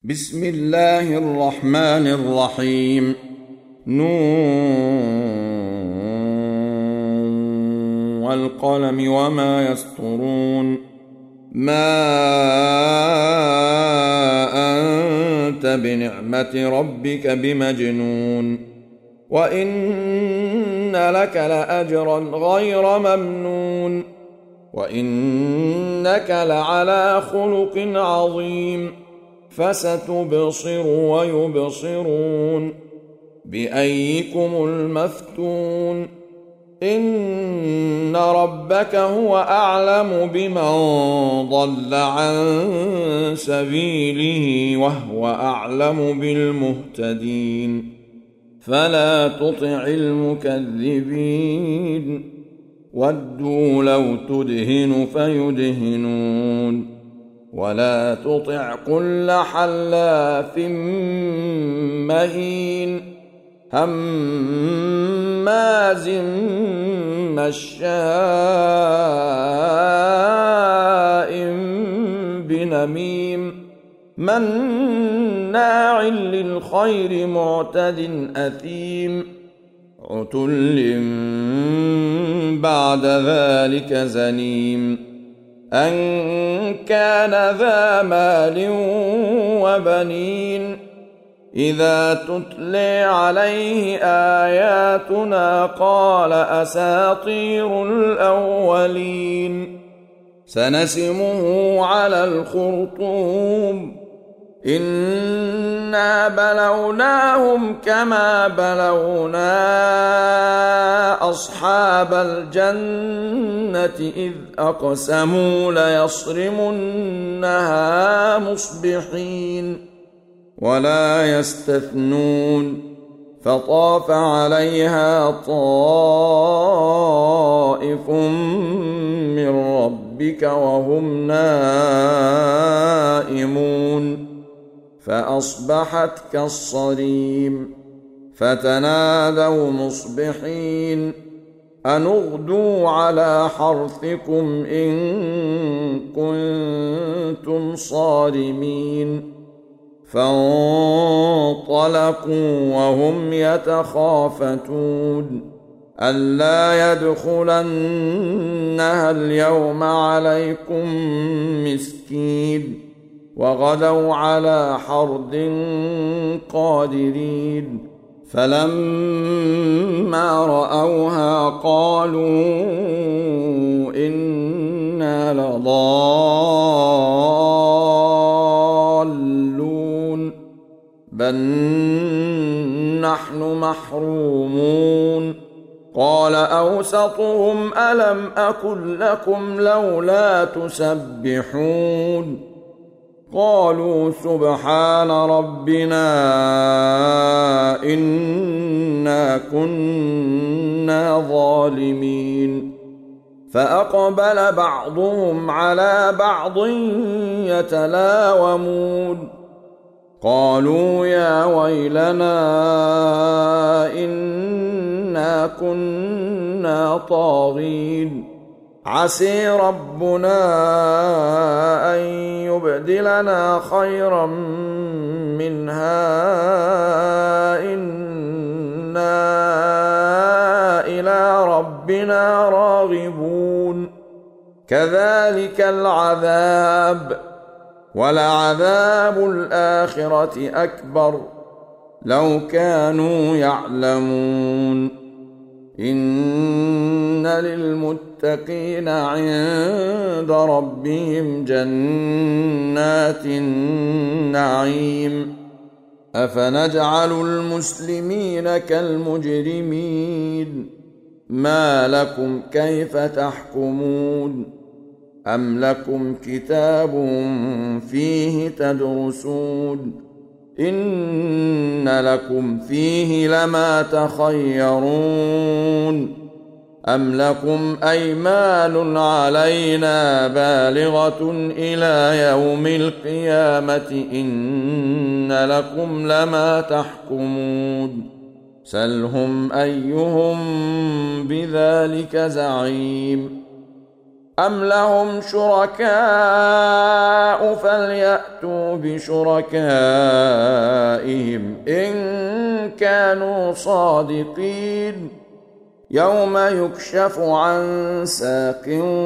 بسم الله الرحمن الرحيم. والقلم وما يسطرون. ما أنت بنعمة ربك بمجنون، وإن لك لأجرا غير ممنون، وإنك لعلى خلق عظيم. فستبصر ويبصرون بأيكم المفتون. إن ربك هو أعلم بمن ضل عن سبيله وهو أعلم بالمهتدين. فلا تطع المكذبين، ودوا لو تدهن فيدهنون. ولا تطع كل حلاف مهين، هماز مشاء بنميم، مناع للخير معتد أثيم، عتل بعد ذلك زنيم، أن كان ذا مال وبنين. إذا تتلي عليه آياتنا قال أساطير الأولين. سنسمه على الخرطوم. إنا بلوناهم كما بلونا أصحاب الجنة إذ أقسموا ليصرمنها مصبحين، ولا يستثنون. فطاف عليها طائف من ربك وهم نائمون، فأصبحت كالصريم. فتنادوا مصبحين أن اغدوا على حرثكم إن كنتم صارمين. فانطلقوا وهم يتخافتون ألا يدخلنها اليوم عليكم مسكين، وغدوا على حرد قادرين. فلما رأوها قالوا إنا لضالون، بل نحن محرومون. قال أوسطهم ألم أقل لكم لولا تسبحون؟ قالوا سبحان ربنا إنا كنا ظالمين. فأقبل بعضهم على بعض يتلاومون قالوا يا ويلنا إنا كنا طاغين، عسي ربنا أن يبدلنا خيرا منها إنا إلى ربنا راغبون. كذلك العذاب، ولعذاب الآخرة أكبر لو كانوا يعلمون. إن للمتقين عند ربهم جنات النعيم. أفنجعل المسلمين كالمجرمين؟ ما لكم كيف تحكمون؟ أم لكم كتاب فيه تدرسون؟ إن لكم فيه لما تخيرون. أم لكم أيمان علينا بالغة إلى يوم القيامة إن لكم لما تحكمون. سلهم أيهم بذلك زعيم. أم لهم شركاء فليأتوا بشركائهم إن كانوا صادقين يوم يكشف عن ساق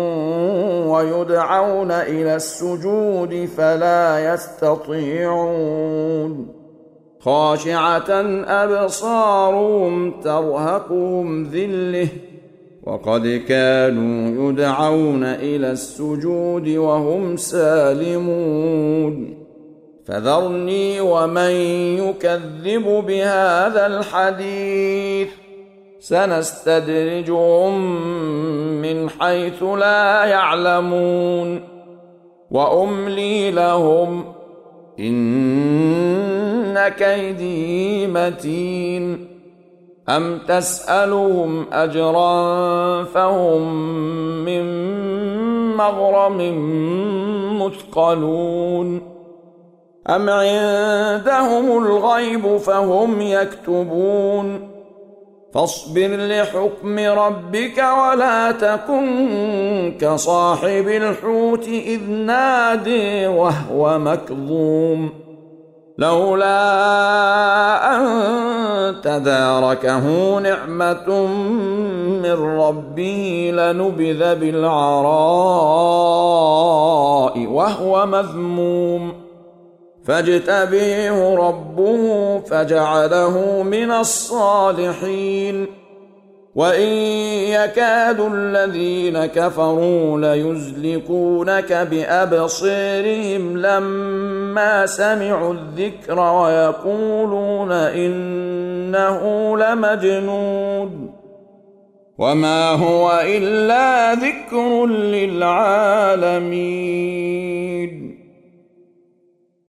ويدعون إلى السجود فلا يستطيعون خاشعة أبصارهم ترهقهم ذلة وقد كانوا يدعون إلى السجود وهم سالمون فذرني ومن يكذب بهذا الحديث سنستدرجهم من حيث لا يعلمون وأملي لهم إن كيدي متين أم تسألهم أجرا فهم من مغرم مثقلون أم عندهم الغيب فهم يكتبون فاصبر لحكم ربك ولا تكن كصاحب الحوت إذ نادي وهو مكظوم لولا أن تداركه نعمة من ربه لنبذ بالعراء وهو مذموم فاجتبيه ربه فجعله من الصالحين وإن يكاد الذين كفروا ليزلقونك بأبصيرهم لما سمعوا الذكر ويقولون إنه لمجنون وما هو إلا ذكر للعالمين